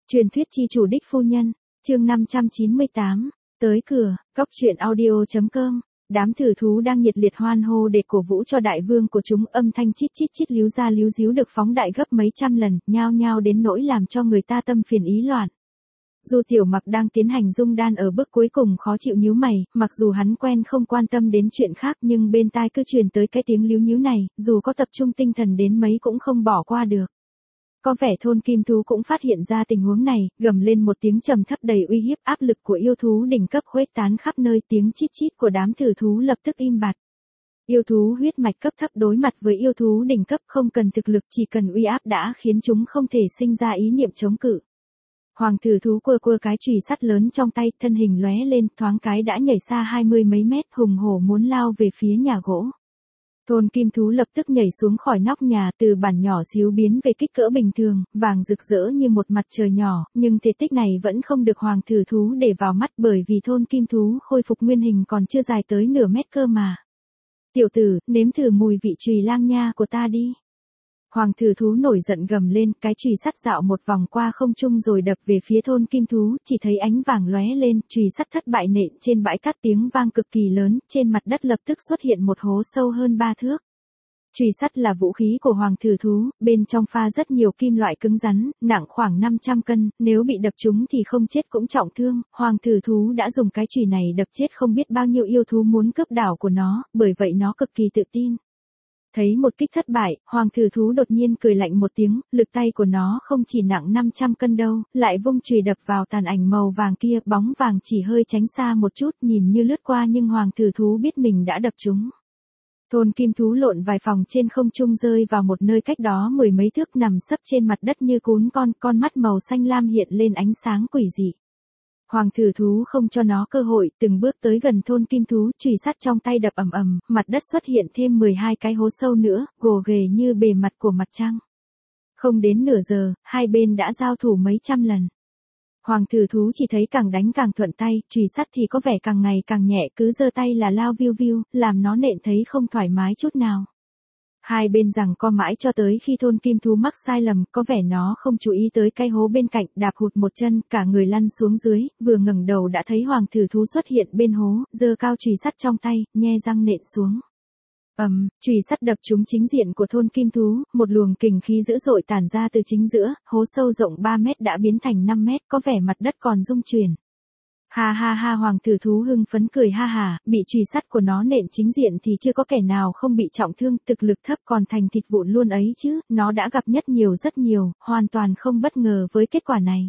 Truyền thuyết chi chủ đích phu nhân, chương 598, tới cửa, cóc truyện audio.com. Đám thử thú đang nhiệt liệt hoan hô để cổ vũ cho đại vương của chúng, âm thanh chít chít chít líu ra líu díu được phóng đại gấp mấy trăm lần, nhao nhao đến nỗi làm cho người ta tâm phiền ý loạn. Dù Tiểu Mặc đang tiến hành dung đan ở bước cuối cùng khó chịu nhíu mày, mặc dù hắn quen không quan tâm đến chuyện khác nhưng bên tai cứ truyền tới cái tiếng líu nhíu này, dù có tập trung tinh thần đến mấy cũng không bỏ qua được. Có vẻ thôn kim thú cũng phát hiện ra tình huống này, gầm lên một tiếng trầm thấp đầy uy hiếp, áp lực của yêu thú đỉnh cấp khuếch tán khắp nơi, tiếng chít chít của đám thử thú lập tức im bặt. Yêu thú huyết mạch cấp thấp đối mặt với yêu thú đỉnh cấp không cần thực lực, chỉ cần uy áp đã khiến chúng không thể sinh ra ý niệm chống cự. Hoàng thử thú quơ cái chùy sắt lớn trong tay, thân hình lóe lên, thoáng cái đã nhảy xa 20 mấy mét, hùng hổ muốn lao về phía nhà gỗ. Thôn kim thú lập tức nhảy xuống khỏi nóc nhà, từ bản nhỏ xíu biến về kích cỡ bình thường, vàng rực rỡ như một mặt trời nhỏ, nhưng thể tích này vẫn không được hoàng thử thú để vào mắt, bởi vì thôn kim thú khôi phục nguyên hình còn chưa dài tới nửa mét cơ mà. Tiểu tử, nếm thử mùi vị chùy lang nha của ta đi. Hoàng thử thú nổi giận gầm lên, cái chùy sắt dạo một vòng qua không trung rồi đập về phía thôn kim thú, chỉ thấy ánh vàng lóe lên, chùy sắt thất bại nện trên bãi cát, tiếng vang cực kỳ lớn, trên mặt đất lập tức xuất hiện một hố sâu hơn 3 thước. Chùy sắt là vũ khí của hoàng thử thú, bên trong pha rất nhiều kim loại cứng rắn, nặng khoảng 500 cân, nếu bị đập trúng thì không chết cũng trọng thương. Hoàng thử thú đã dùng cái chùy này đập chết không biết bao nhiêu yêu thú muốn cướp đảo của nó, bởi vậy nó cực kỳ tự tin. Thấy một kích thất bại, hoàng thử thú đột nhiên cười lạnh một tiếng, lực tay của nó không chỉ nặng 500 cân đâu, lại vung chùy đập vào tàn ảnh màu vàng kia, bóng vàng chỉ hơi tránh xa một chút, nhìn như lướt qua nhưng hoàng thử thú biết mình đã đập trúng. Thôn kim thú lộn vài vòng trên không trung rơi vào một nơi cách đó 10 mấy thước, nằm sấp trên mặt đất như cún con mắt màu xanh lam hiện lên ánh sáng quỷ dị. Hoàng thử thú không cho nó cơ hội, từng bước tới gần thôn kim thú, chùy sắt trong tay đập ầm ầm, mặt đất xuất hiện thêm 12 cái hố sâu nữa, gồ ghề như bề mặt của mặt trăng. Không đến nửa giờ, hai bên đã giao thủ mấy trăm lần. Hoàng thử thú chỉ thấy càng đánh càng thuận tay, chùy sắt thì có vẻ càng ngày càng nhẹ, cứ giơ tay là lao viu viu, làm nó nện thấy không thoải mái chút nào. Hai bên giằng co mãi cho tới khi thôn kim thú mắc sai lầm, có vẻ nó không chú ý tới cái hố bên cạnh, đạp hụt một chân, cả người lăn xuống dưới, vừa ngẩng đầu đã thấy hoàng thử thú xuất hiện bên hố, giơ cao chùy sắt trong tay, nhe răng nện xuống. Chùy sắt đập trúng chính diện của thôn kim thú, một luồng kình khí dữ dội tản ra từ chính giữa, hố sâu rộng 3 mét đã biến thành 5 mét, có vẻ mặt đất còn rung chuyển. Ha ha ha, hoàng thử thú hưng phấn cười ha hà, bị chùy sắt của nó nện chính diện thì chưa có kẻ nào không bị trọng thương, thực lực thấp còn thành thịt vụn luôn ấy chứ, nó đã gặp rất nhiều, hoàn toàn không bất ngờ với kết quả này.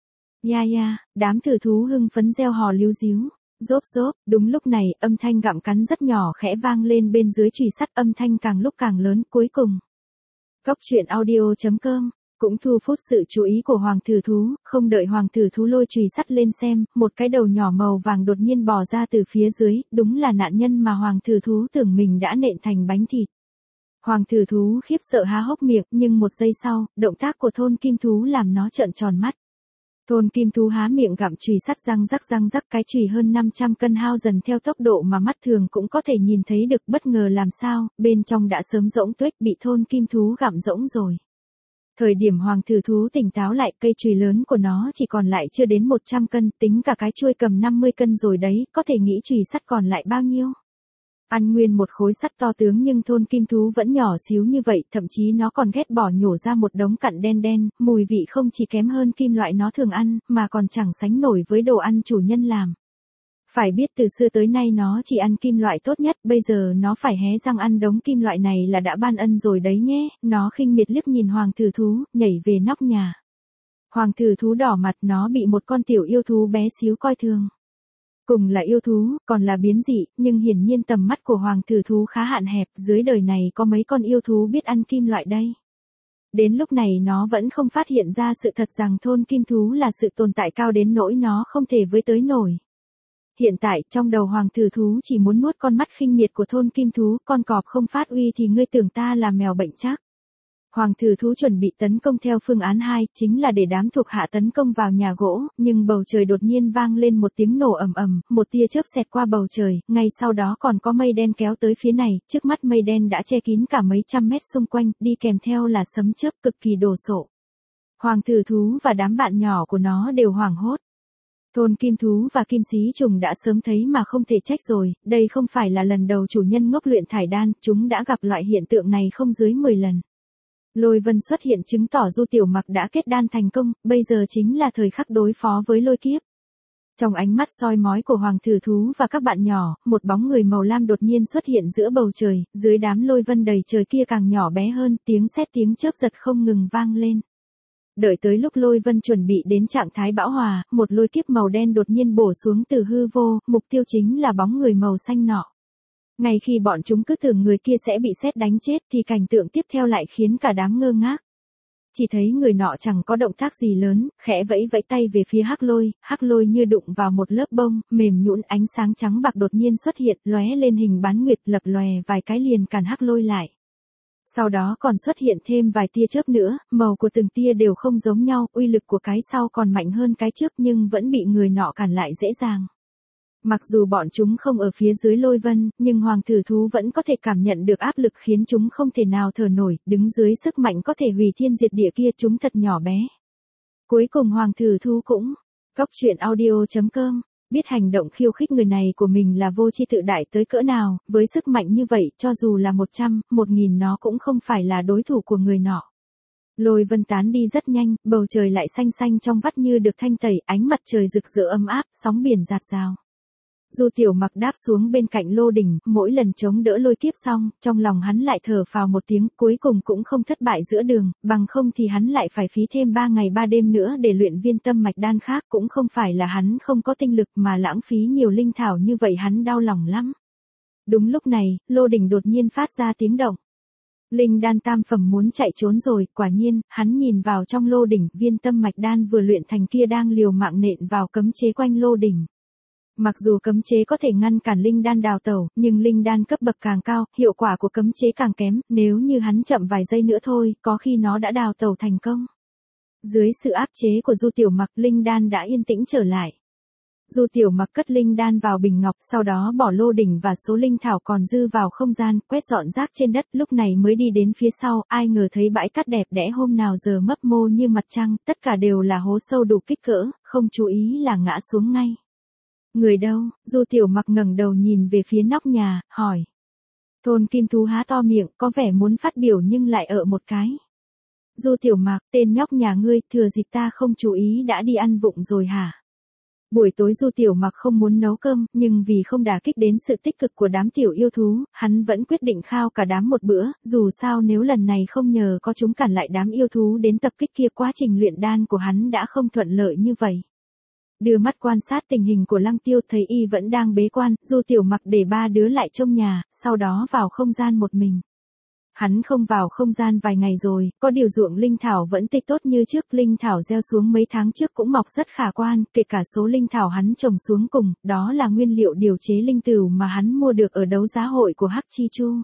Ya, đám thử thú hưng phấn reo hò líu díu. Rốp, đúng lúc này, âm thanh gặm cắn rất nhỏ khẽ vang lên bên dưới chùy sắt, âm thanh càng lúc càng lớn, cuối cùng. Cóc truyện audio.com cũng thu hút sự chú ý của hoàng thử thú, không đợi hoàng thử thú lôi chùy sắt lên xem, một cái đầu nhỏ màu vàng đột nhiên bò ra từ phía dưới, đúng là nạn nhân mà hoàng thử thú tưởng mình đã nện thành bánh thịt. Hoàng thử thú khiếp sợ há hốc miệng, nhưng một giây sau, động tác của thôn kim thú làm nó trợn tròn mắt. Thôn kim thú há miệng gặm chùy sắt, răng rắc, cái chùy hơn 500 cân hao dần theo tốc độ mà mắt thường cũng có thể nhìn thấy được, bất ngờ làm sao, bên trong đã sớm rỗng tuếch, bị thôn kim thú gặm rỗng rồi. Thời điểm hoàng thử thú tỉnh táo lại, cây chùy lớn của nó chỉ còn lại chưa đến 100 cân, tính cả cái chuôi cầm 50 cân rồi đấy, có thể nghĩ chùy sắt còn lại bao nhiêu. Ăn nguyên một khối sắt to tướng nhưng thôn kim thú vẫn nhỏ xíu như vậy, thậm chí nó còn ghét bỏ nhổ ra một đống cặn đen, mùi vị không chỉ kém hơn kim loại nó thường ăn, mà còn chẳng sánh nổi với đồ ăn chủ nhân làm. Phải biết từ xưa tới nay nó chỉ ăn kim loại tốt nhất, bây giờ nó phải hé răng ăn đống kim loại này là đã ban ân rồi đấy nhé. Nó khinh miệt liếc nhìn hoàng thử thú, nhảy về nóc nhà. Hoàng thử thú đỏ mặt, nó bị một con tiểu yêu thú bé xíu coi thường. Cùng là yêu thú, còn là biến dị, nhưng hiển nhiên tầm mắt của hoàng thử thú khá hạn hẹp, dưới đời này có mấy con yêu thú biết ăn kim loại đây. Đến lúc này nó vẫn không phát hiện ra sự thật rằng thôn kim thú là sự tồn tại cao đến nỗi nó không thể với tới nổi. Hiện tại, trong đầu hoàng thử thú chỉ muốn nuốt con mắt khinh miệt của thôn kim thú, con cọp không phát uy thì ngươi tưởng ta là mèo bệnh chắc. Hoàng thử thú chuẩn bị tấn công theo phương án 2, chính là để đám thuộc hạ tấn công vào nhà gỗ, nhưng bầu trời đột nhiên vang lên một tiếng nổ ầm, một tia chớp xẹt qua bầu trời, ngay sau đó còn có mây đen kéo tới phía này, trước mắt mây đen đã che kín cả mấy trăm mét xung quanh, đi kèm theo là sấm chớp cực kỳ đồ sộ. Hoàng thử thú và đám bạn nhỏ của nó đều hoảng hốt. Thôn kim thú và kim xí trùng đã sớm thấy mà không thể trách rồi, đây không phải là lần đầu chủ nhân ngốc luyện thải đan, chúng đã gặp loại hiện tượng này không dưới 10 lần. Lôi vân xuất hiện chứng tỏ Du Tiểu Mặc đã kết đan thành công, bây giờ chính là thời khắc đối phó với lôi kiếp. Trong ánh mắt soi mói của hoàng thử thú và các bạn nhỏ, một bóng người màu lam đột nhiên xuất hiện giữa bầu trời, dưới đám lôi vân đầy trời kia càng nhỏ bé hơn, tiếng sét tiếng chớp giật không ngừng vang lên. Đợi tới lúc lôi vân chuẩn bị đến trạng thái bão hòa, một lôi kiếp màu đen đột nhiên bổ xuống từ hư vô, mục tiêu chính là bóng người màu xanh nọ. Ngay khi bọn chúng cứ tưởng người kia sẽ bị sét đánh chết thì cảnh tượng tiếp theo lại khiến cả đám ngơ ngác. Chỉ thấy người nọ chẳng có động tác gì lớn, khẽ vẫy vẫy tay về phía Hắc Lôi như đụng vào một lớp bông, mềm nhũn, ánh sáng trắng bạc đột nhiên xuất hiện, lóe lên hình bán nguyệt, lập lòe vài cái liền cản Hắc Lôi lại. Sau đó còn xuất hiện thêm vài tia chớp nữa, màu của từng tia đều không giống nhau, uy lực của cái sau còn mạnh hơn cái trước nhưng vẫn bị người nọ cản lại dễ dàng. Mặc dù bọn chúng không ở phía dưới lôi vân, nhưng hoàng thử thú vẫn có thể cảm nhận được áp lực khiến chúng không thể nào thở nổi, đứng dưới sức mạnh có thể hủy thiên diệt địa kia chúng thật nhỏ bé. Cuối cùng hoàng thử thú cũng, Goctruyện.audio.com, biết hành động khiêu khích người này của mình là vô tri tự đại tới cỡ nào, với sức mạnh như vậy, cho dù là 100, 1000 nó cũng không phải là đối thủ của người nọ. Lôi vân tán đi rất nhanh, bầu trời lại xanh xanh trong vắt như được thanh tẩy, ánh mặt trời rực rỡ ấm áp, sóng biển dạt dào. Du Tiểu Mặc đáp xuống bên cạnh lô đỉnh, mỗi lần chống đỡ lôi kiếp xong, trong lòng hắn lại thở phào một tiếng, cuối cùng cũng không thất bại giữa đường, bằng không thì hắn lại phải phí thêm 3 ngày 3 đêm nữa để luyện viên tâm mạch đan khác, cũng không phải là hắn không có tinh lực mà lãng phí nhiều linh thảo như vậy, hắn đau lòng lắm. Đúng lúc này, lô đỉnh đột nhiên phát ra tiếng động. Linh đan tam phẩm muốn chạy trốn rồi, quả nhiên, hắn nhìn vào trong lô đỉnh, viên tâm mạch đan vừa luyện thành kia đang liều mạng nện vào cấm chế quanh lô đỉnh. Mặc dù cấm chế có thể ngăn cản linh đan đào tẩu, nhưng linh đan cấp bậc càng cao, hiệu quả của cấm chế càng kém, nếu như hắn chậm vài giây nữa thôi, có khi nó đã đào tẩu thành công. Dưới sự áp chế của Du Tiểu Mặc, linh đan đã yên tĩnh trở lại. Du Tiểu Mặc cất linh đan vào bình ngọc, sau đó bỏ lô đỉnh và số linh thảo còn dư vào không gian, quét dọn rác trên đất, lúc này mới đi đến phía sau, ai ngờ thấy bãi cát đẹp đẽ hôm nào giờ mấp mô như mặt trăng, tất cả đều là hố sâu đủ kích cỡ, không chú ý là ngã xuống ngay. Người đâu? Du Tiểu Mặc ngẩng đầu nhìn về phía nóc nhà, hỏi. Thôn kim thú há to miệng, có vẻ muốn phát biểu nhưng lại ở một cái. Du Tiểu Mặc, tên nhóc nhà ngươi, thừa dịp ta không chú ý đã đi ăn vụng rồi hả? Buổi tối Du Tiểu Mặc không muốn nấu cơm, nhưng vì không đả kích đến sự tích cực của đám tiểu yêu thú, hắn vẫn quyết định khao cả đám một bữa, dù sao nếu lần này không nhờ có chúng cản lại đám yêu thú đến tập kích kia, quá trình luyện đan của hắn đã không thuận lợi như vậy. Đưa mắt quan sát tình hình của Lăng Tiêu, thấy y vẫn đang bế quan, Du Tiểu Mặc để 3 đứa lại trông nhà, sau đó vào không gian một mình. Hắn không vào không gian vài ngày rồi, có điều ruộng linh thảo vẫn tươi tốt như trước, linh thảo gieo xuống mấy tháng trước cũng mọc rất khả quan, kể cả số linh thảo hắn trồng xuống cùng, đó là nguyên liệu điều chế linh tửu mà hắn mua được ở đấu giá hội của Hắc Chi Chu.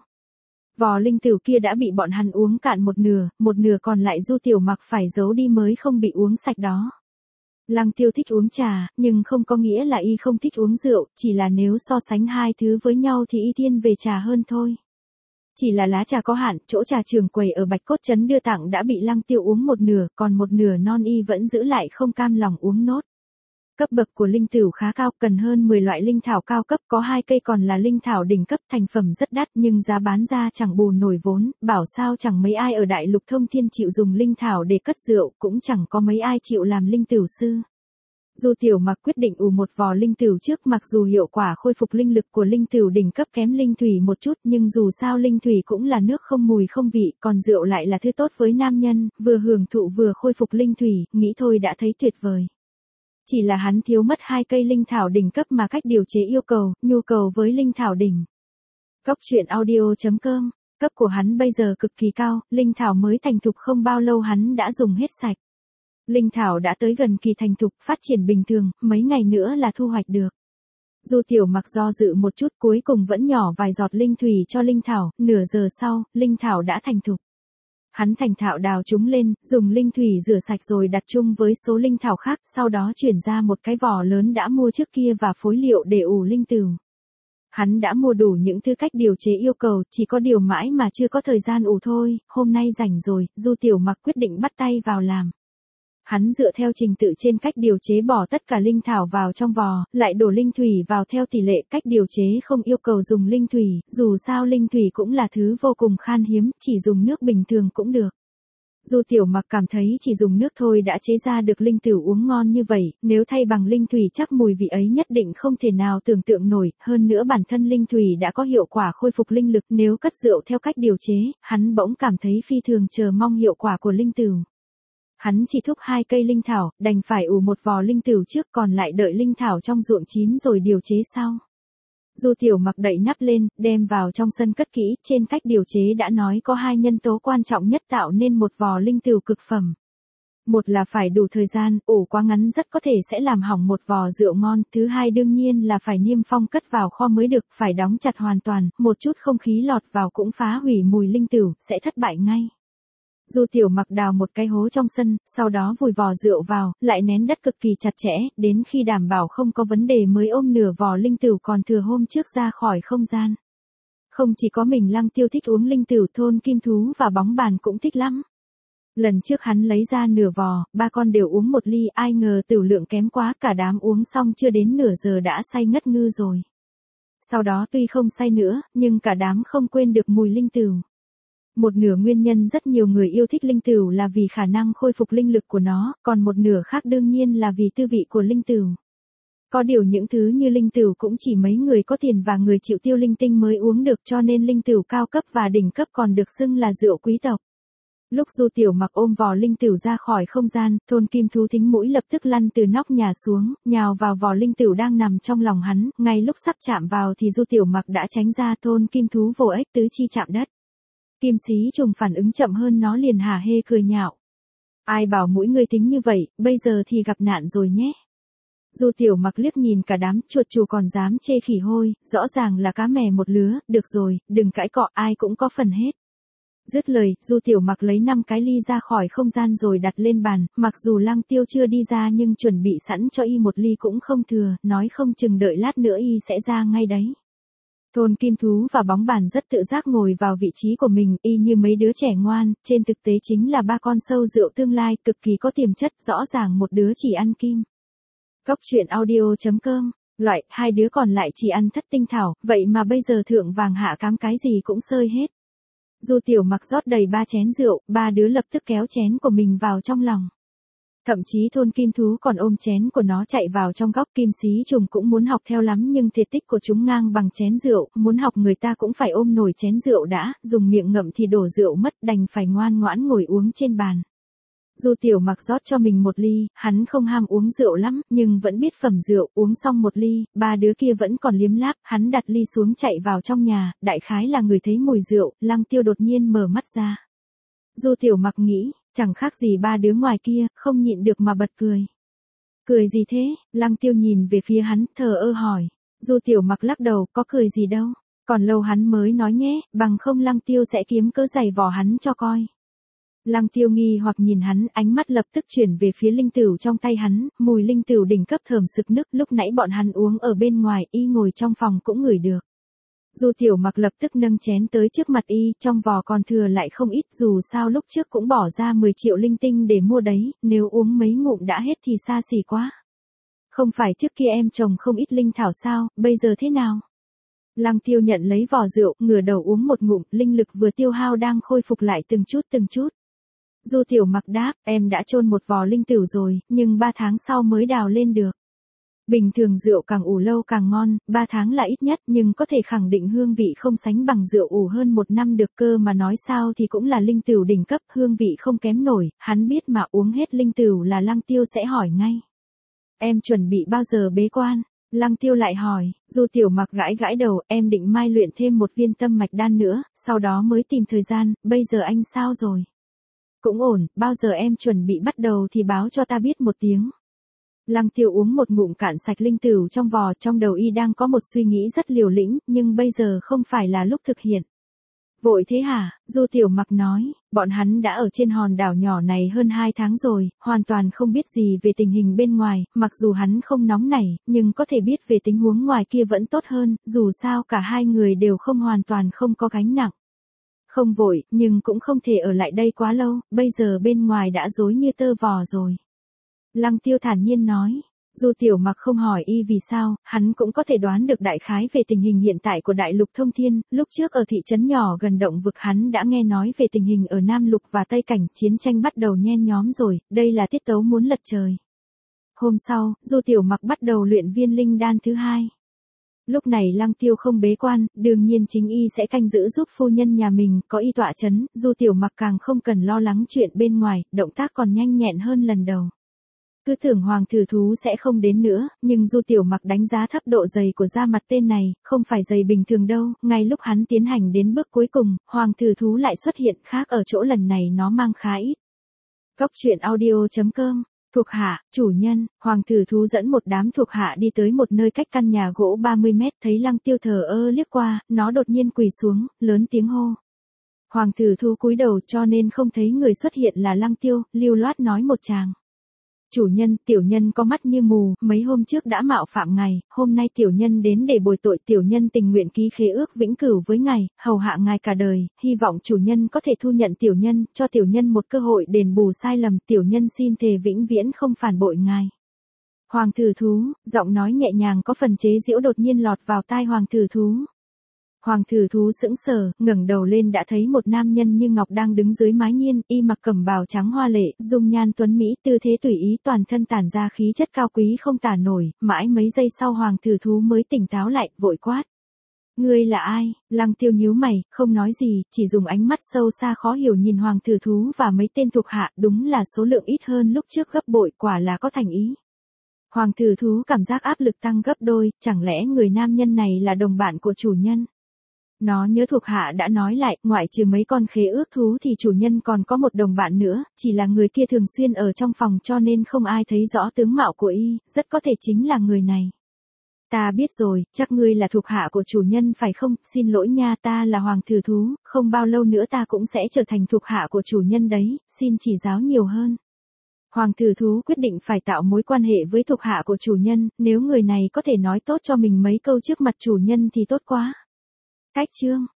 Vò linh tửu kia đã bị bọn hắn uống cạn một nửa còn lại Du Tiểu Mặc phải giấu đi mới không bị uống sạch đó. Lăng Tiêu thích uống trà, nhưng không có nghĩa là y không thích uống rượu, chỉ là nếu so sánh hai thứ với nhau thì y thiên về trà hơn thôi. Chỉ là lá trà có hạn, chỗ trà trường quầy ở Bạch Cốt Trấn đưa tặng đã bị Lăng Tiêu uống một nửa, còn một nửa non y vẫn giữ lại không cam lòng uống nốt. Cấp bậc của linh tửu khá cao, cần hơn 10 loại linh thảo cao cấp, có 2 cây còn là linh thảo đỉnh cấp, thành phẩm rất đắt nhưng giá bán ra chẳng bù nổi vốn, bảo sao chẳng mấy ai ở Đại Lục Thông Thiên chịu dùng linh thảo để cất rượu, cũng chẳng có mấy ai chịu làm linh tửu sư. Du Tiểu Mặc quyết định ủ một vò linh tửu trước, mặc dù hiệu quả khôi phục linh lực của linh tửu đỉnh cấp kém linh thủy một chút, nhưng dù sao linh thủy cũng là nước không mùi không vị, còn rượu lại là thứ tốt với nam nhân, vừa hưởng thụ vừa khôi phục linh thủy, nghĩ thôi đã thấy tuyệt vời. Chỉ là hắn thiếu mất 2 cây linh thảo đỉnh cấp mà cách điều chế yêu cầu, nhu cầu với linh thảo đỉnh. Goctruyện.audio.com, cấp của hắn bây giờ cực kỳ cao, linh thảo mới thành thục không bao lâu hắn đã dùng hết sạch. Linh thảo đã tới gần kỳ thành thục, phát triển bình thường, mấy ngày nữa là thu hoạch được. Du Tiểu Mặc do dự một chút, cuối cùng vẫn nhỏ vài giọt linh thủy cho linh thảo, nửa giờ sau, linh thảo đã thành thục. Hắn thành thạo đào chúng lên, dùng linh thủy rửa sạch rồi đặt chung với số linh thảo khác, sau đó chuyển ra một cái vỏ lớn đã mua trước kia và phối liệu để ủ linh tửu. Hắn đã mua đủ những thứ cách điều chế yêu cầu, chỉ có điều mãi mà chưa có thời gian ủ thôi, hôm nay rảnh rồi, Du Tiểu Mặc quyết định bắt tay vào làm. Hắn dựa theo trình tự trên cách điều chế bỏ tất cả linh thảo vào trong vò, lại đổ linh thủy vào theo tỷ lệ. Cách điều chế không yêu cầu dùng linh thủy, dù sao linh thủy cũng là thứ vô cùng khan hiếm, chỉ dùng nước bình thường cũng được. Du Tiểu Mặc cảm thấy chỉ dùng nước thôi đã chế ra được linh tửu uống ngon như vậy, nếu thay bằng linh thủy chắc mùi vị ấy nhất định không thể nào tưởng tượng nổi, hơn nữa bản thân linh thủy đã có hiệu quả khôi phục linh lực, nếu cất rượu theo cách điều chế, hắn bỗng cảm thấy phi thường chờ mong hiệu quả của linh tửu. Hắn chỉ thúc 2 cây linh thảo, đành phải ủ một vò linh tửu trước còn lại đợi linh thảo trong ruộng chín rồi điều chế sau. Du Tiểu Mặc đậy nắp lên, đem vào trong sân cất kỹ, trên cách điều chế đã nói có 2 nhân tố quan trọng nhất tạo nên một vò linh tửu cực phẩm. Một là phải đủ thời gian, ủ quá ngắn rất có thể sẽ làm hỏng một vò rượu ngon, thứ hai đương nhiên là phải niêm phong cất vào kho mới được, phải đóng chặt hoàn toàn, một chút không khí lọt vào cũng phá hủy mùi linh tửu, sẽ thất bại ngay. Du Tiểu Mặc đào một cái hố trong sân, sau đó vùi vò rượu vào, lại nén đất cực kỳ chặt chẽ, đến khi đảm bảo không có vấn đề mới ôm nửa vò linh tửu còn thừa hôm trước ra khỏi không gian. Không chỉ có mình Lăng Tiêu thích uống linh tửu, Thôn Kim Thú và Bóng Bàn cũng thích lắm. Lần trước hắn lấy ra nửa vò, 3 con đều uống 1 ly, ai ngờ tửu lượng kém quá, cả đám uống xong chưa đến nửa giờ đã say ngất ngư rồi. Sau đó tuy không say nữa, nhưng cả đám không quên được mùi linh tửu. Một nửa nguyên nhân rất nhiều người yêu thích linh tửu là vì khả năng khôi phục linh lực của nó, còn một nửa khác đương nhiên là vì tư vị của linh tửu. Có điều những thứ như linh tửu cũng chỉ mấy người có tiền và người chịu tiêu linh tinh mới uống được, cho nên linh tửu cao cấp và đỉnh cấp còn được xưng là rượu quý tộc. Lúc Du Tiểu Mặc ôm vò linh tửu ra khỏi không gian, Thôn Kim Thú Thính Mũi lập tức lăn từ nóc nhà xuống, nhào vào vò linh tửu đang nằm trong lòng hắn, ngay lúc sắp chạm vào thì Du Tiểu Mặc đã tránh ra, Thôn Kim Thú vồ ếch tứ chi chạm đất. Kim Xí Trùng phản ứng chậm hơn nó liền hả hê cười nhạo. Ai bảo mũi ngươi tính như vậy, bây giờ thì gặp nạn rồi nhé. Du Tiểu Mặc liếc nhìn cả đám, chuột chù còn dám chê khỉ hôi, rõ ràng là cá mè một lứa, được rồi, đừng cãi cọ, ai cũng có phần hết. Dứt lời, Du Tiểu Mặc lấy 5 cái ly ra khỏi không gian rồi đặt lên bàn, mặc dù Lăng Tiêu chưa đi ra nhưng chuẩn bị sẵn cho y 1 ly cũng không thừa, nói không chừng đợi lát nữa y sẽ ra ngay đấy. Thôn Kim Thú và Bóng Bàn rất tự giác ngồi vào vị trí của mình, y như mấy đứa trẻ ngoan, trên thực tế chính là 3 con sâu rượu tương lai, cực kỳ có tiềm chất, rõ ràng một đứa chỉ ăn kim. Góc truyện audio.com, loại, 2 đứa còn lại chỉ ăn thất tinh thảo, vậy mà bây giờ thượng vàng hạ cám cái gì cũng sơi hết. Du Tiểu Mặc rót đầy 3 chén rượu, 3 đứa lập tức kéo chén của mình vào trong lòng. Thậm chí Thôn Kim Thú còn ôm chén của nó chạy vào trong góc. Kim Xí Trùng cũng muốn học theo lắm nhưng thể tích của chúng ngang bằng chén rượu, muốn học người ta cũng phải ôm nổi chén rượu đã, dùng miệng ngậm thì đổ rượu mất, đành phải ngoan ngoãn ngồi uống trên bàn. Du Tiểu Mặc rót cho mình 1 ly, hắn không ham uống rượu lắm, nhưng vẫn biết phẩm rượu, uống xong 1 ly, 3 đứa kia vẫn còn liếm láp, hắn đặt ly xuống chạy vào trong nhà, đại khái là người thấy mùi rượu, Lăng Tiêu đột nhiên mở mắt ra. Du Tiểu Mặc nghĩ, chẳng khác gì 3 đứa ngoài kia, không nhịn được mà bật cười. Cười gì thế? Lăng Tiêu nhìn về phía hắn, thờ ơ hỏi. Du Tiểu Mặc lắc đầu, có cười gì đâu, còn lâu hắn mới nói nhé, bằng không Lăng Tiêu sẽ kiếm cớ giày vò hắn cho coi. Lăng Tiêu nghi hoặc nhìn hắn, ánh mắt lập tức chuyển về phía linh tửu trong tay hắn, mùi linh tửu đỉnh cấp thơm sực nức, lúc nãy bọn hắn uống ở bên ngoài, y ngồi trong phòng cũng ngửi được. Du Tiểu Mặc lập tức nâng chén tới trước mặt y, trong vò còn thừa lại không ít, dù sao lúc trước cũng bỏ ra 10 triệu linh tinh để mua đấy, nếu uống mấy ngụm đã hết thì xa xỉ quá. Không phải trước kia em trồng không ít linh thảo sao, bây giờ thế nào? Lăng Tiêu nhận lấy vò rượu, ngửa đầu uống một ngụm, linh lực vừa tiêu hao đang khôi phục lại từng chút từng chút. Du Tiểu Mặc đáp, em đã chôn một vò linh tửu rồi, nhưng 3 tháng sau mới đào lên được. Bình thường rượu càng ủ lâu càng ngon, 3 tháng là ít nhất, nhưng có thể khẳng định hương vị không sánh bằng rượu ủ hơn 1 năm được, cơ mà nói sao thì cũng là linh tửu đỉnh cấp, hương vị không kém nổi, hắn biết mà uống hết linh tửu là Lăng Tiêu sẽ hỏi ngay. Em chuẩn bị bao giờ bế quan? Lăng Tiêu lại hỏi. Du Tiểu Mặc gãi gãi đầu, em định mai luyện thêm 1 viên tâm mạch đan nữa, sau đó mới tìm thời gian, bây giờ anh sao rồi? Cũng ổn, bao giờ em chuẩn bị bắt đầu thì báo cho ta biết 1 tiếng. Lăng Tiêu uống một ngụm cạn sạch linh tửu trong vò, trong đầu y đang có một suy nghĩ rất liều lĩnh, nhưng bây giờ không phải là lúc thực hiện. Vội thế hả? Du Tiểu Mặc nói, bọn hắn đã ở trên hòn đảo nhỏ này hơn 2 tháng rồi, hoàn toàn không biết gì về tình hình bên ngoài, mặc dù hắn không nóng nảy, nhưng có thể biết về tình huống ngoài kia vẫn tốt hơn, dù sao cả hai người đều không hoàn toàn không có gánh nặng. Không vội, nhưng cũng không thể ở lại đây quá lâu, bây giờ bên ngoài đã rối như tơ vò rồi. Lăng Tiêu thản nhiên nói. Dù Tiểu Mặc không hỏi y vì sao, hắn cũng có thể đoán được đại khái về tình hình hiện tại của Đại Lục Thông Thiên, lúc trước ở thị trấn nhỏ gần động vực hắn đã nghe nói về tình hình ở Nam Lục và Tây Cảnh, chiến tranh bắt đầu nhen nhóm rồi, đây là tiết tấu muốn lật trời. Hôm sau, Du Tiểu Mặc bắt đầu luyện viên linh đan thứ hai. Lúc này Lăng Tiêu không bế quan, đương nhiên chính y sẽ canh giữ giúp phu nhân nhà mình, có y tọa chấn, Du Tiểu Mặc càng không cần lo lắng chuyện bên ngoài, động tác còn nhanh nhẹn hơn lần đầu. Cứ tưởng hoàng thử thú sẽ không đến nữa, nhưng Du Tiểu Mặc đánh giá thấp độ dày của da mặt tên này, không phải dày bình thường đâu, ngay lúc hắn tiến hành đến bước cuối cùng, hoàng thử thú lại xuất hiện, khác ở chỗ lần này nó mang khá ít. Góc truyện audio.com. Thuộc hạ, chủ nhân, hoàng thử thú dẫn một đám thuộc hạ đi tới một nơi cách căn nhà gỗ 30 mét, thấy Lăng Tiêu thờ ơ liếc qua, nó đột nhiên quỳ xuống, lớn tiếng hô. Hoàng thử thú cúi đầu cho nên không thấy người xuất hiện là Lăng Tiêu, lưu loát nói một tràng. Chủ nhân, tiểu nhân có mắt như mù, mấy hôm trước đã mạo phạm ngài, hôm nay tiểu nhân đến để bồi tội, tiểu nhân tình nguyện ký khế ước vĩnh cửu với ngài, hầu hạ ngài cả đời, hy vọng chủ nhân có thể thu nhận tiểu nhân, cho tiểu nhân một cơ hội đền bù sai lầm, tiểu nhân xin thề vĩnh viễn không phản bội ngài. Hoàng thử thú, giọng nói nhẹ nhàng có phần chế giễu đột nhiên lọt vào tai hoàng thử thú. Hoàng thử thú sững sờ, ngẩng đầu lên đã thấy một nam nhân như ngọc đang đứng dưới mái hiên, y mặc cẩm bào trắng hoa lệ, dung nhan tuấn mỹ, tư thế tùy ý, toàn thân tản ra khí chất cao quý không tả nổi, mãi mấy giây sau hoàng thử thú mới tỉnh táo lại, vội quát. Ngươi là ai? Lăng Tiêu nhíu mày, không nói gì, chỉ dùng ánh mắt sâu xa khó hiểu nhìn hoàng thử thú và mấy tên thuộc hạ, đúng là số lượng ít hơn lúc trước gấp bội, quả là có thành ý. Hoàng thử thú cảm giác áp lực tăng gấp đôi, chẳng lẽ người nam nhân này là đồng bạn của chủ nhân? Nó nhớ thuộc hạ đã nói lại, ngoại trừ mấy con khế ước thú thì chủ nhân còn có một đồng bạn nữa, chỉ là người kia thường xuyên ở trong phòng cho nên không ai thấy rõ tướng mạo của y, rất có thể chính là người này. Ta biết rồi, chắc ngươi là thuộc hạ của chủ nhân phải không, xin lỗi nha, ta là hoàng thử thú, không bao lâu nữa ta cũng sẽ trở thành thuộc hạ của chủ nhân đấy, xin chỉ giáo nhiều hơn. Hoàng thử thú quyết định phải tạo mối quan hệ với thuộc hạ của chủ nhân, nếu người này có thể nói tốt cho mình mấy câu trước mặt chủ nhân thì tốt quá. Cách chương